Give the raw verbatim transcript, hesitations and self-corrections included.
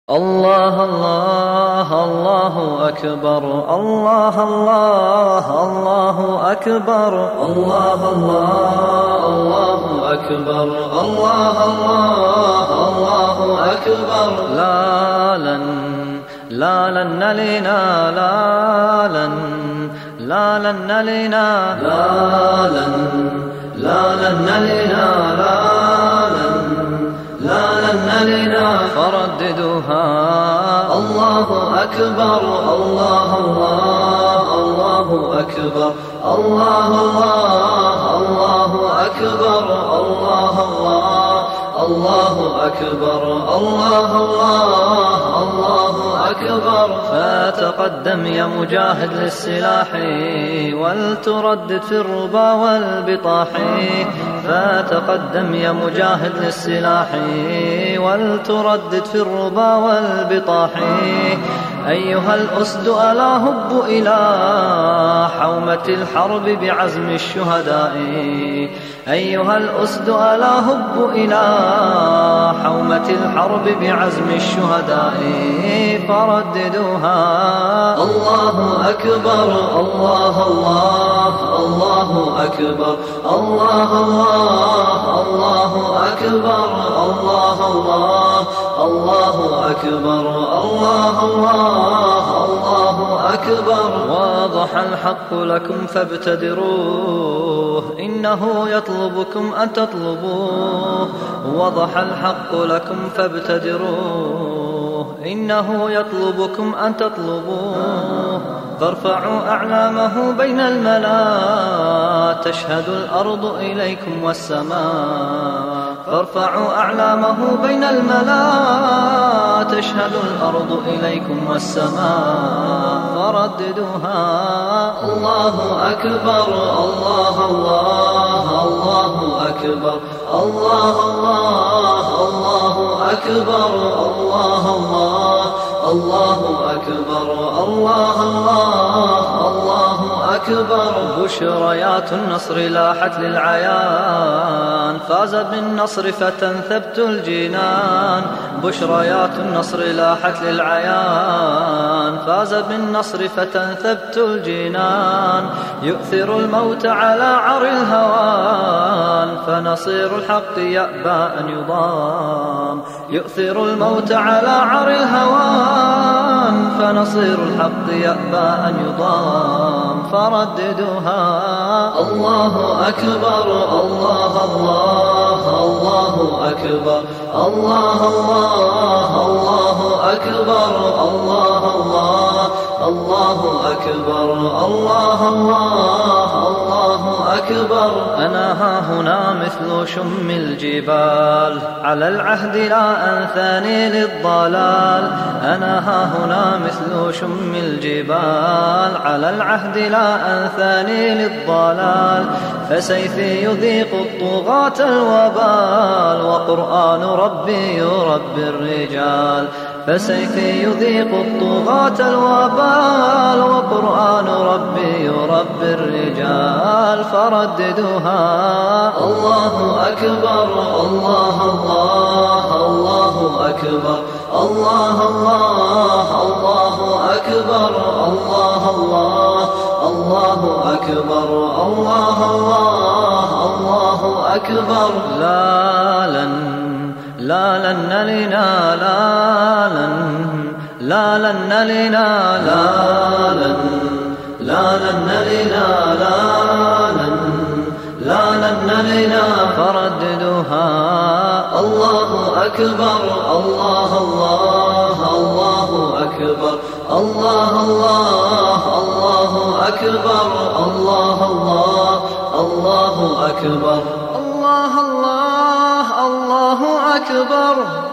الله الله الله أكبر، الله الله الله أكبر، الله الله الله أكبر، الله الله الله أكبر. لا لن لا لن نلينا، لا لن لا لن نلينا، لا لن لا لن نلينا، لا لن لا لن نلينا. فرددوها الله أكبر، الله الله الله أكبر، الله الله الله أكبر، الله الله الله أكبر، الله الله الله أكبر. فتقدم يا مجاهد للسلاح ولتردد في الربا والبطاح، فتقدم يا مجاهد للسلاح ولتردد في الربا والبطاح. أيها الأسد ألا هب إلى حومة الحرب بعزم الشهداء، أيها الأسد ألا هب إلى حومة الحرب بعزم الشهداء. فرددوها الله أكبر، الله الله الله أكبر، الله الله الله أكبر، الله الله الله أكبر، الله الله الله أكبر. واضح الحق لكم فابتدروه، إنه يطلبكم أن تطلبوه. وضح الحق لكم فابتدروه، إنه يطلبكم أن تطلبوه. فارفعوا أعلامه بين الملا، تشهد الأرض إليكم والسماء. فارفعوا أعلامه بين الملا، تشهد الأرض إليكم والسماء. فرددوها الله أكبر، الله الله الله أكبر، الله الله الله أكبر، الله الله الله أكبر، الله الله الله أكبر. بشريات النصر لاحت للعيان، فاز بالنصر فتى ثبت الجنان. بشريات النصر لاحت للعيان، فاز بالنصر فتى ثبت الجنان. يؤثر الموت على عر الهوان، فنصير الحق يأبى أن يضام. يؤثر الموت على عر الهوان، فنصير الحق يأبى أن يضام. فرددوها الله أكبر، الله الله الله أكبر، الله الله الله أكبر، الله الله الله أكبر، الله الله الله أكبر. أنا ها هنا مثل شم الجبال، على العهد لا أنثاني للضلال. أنا ها هنا مثل شم الجبال، على العهد لا أنثاني للضلال. فسيفي يذيق الطغاة الوبال، وقرآن ربي يربي الرجال. فسيفي يذيق الطغاة الوبال، وقرآن ربي يربي الرجال. فرددوها الله أكبر، الله الله الله أكبر، الله الله الله أكبر، الله الله الله أكبر، الله الله الله أكبر. لا لن لا لن نلينا، لا لن لا لن نلينا، لا لن لا لن نلينا، لا لن لا لن نلينا. فرددوها الله أكبر، الله الله الله أكبر، الله الله الله أكبر، الله الله الله أكبر، الله الله الله أكبر.